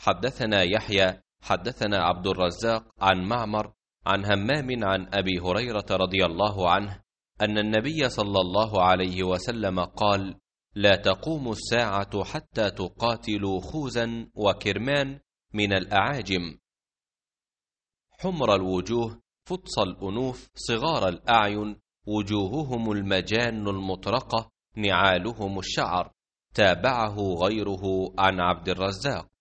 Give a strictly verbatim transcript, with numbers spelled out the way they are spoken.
حدثنا يحيى حدثنا عبد الرزاق عن معمر عن همام عن أبي هريرة رضي الله عنه أن النبي صلى الله عليه وسلم قال: لا تقوم الساعة حتى تقاتلوا خوزا وكرمان من الأعاجم، حمر الوجوه فطس الأنوف صغار الأعين، وجوههم المجان المطرقة، نعالهم الشعر. تابعه غيره عن عبد الرزاق.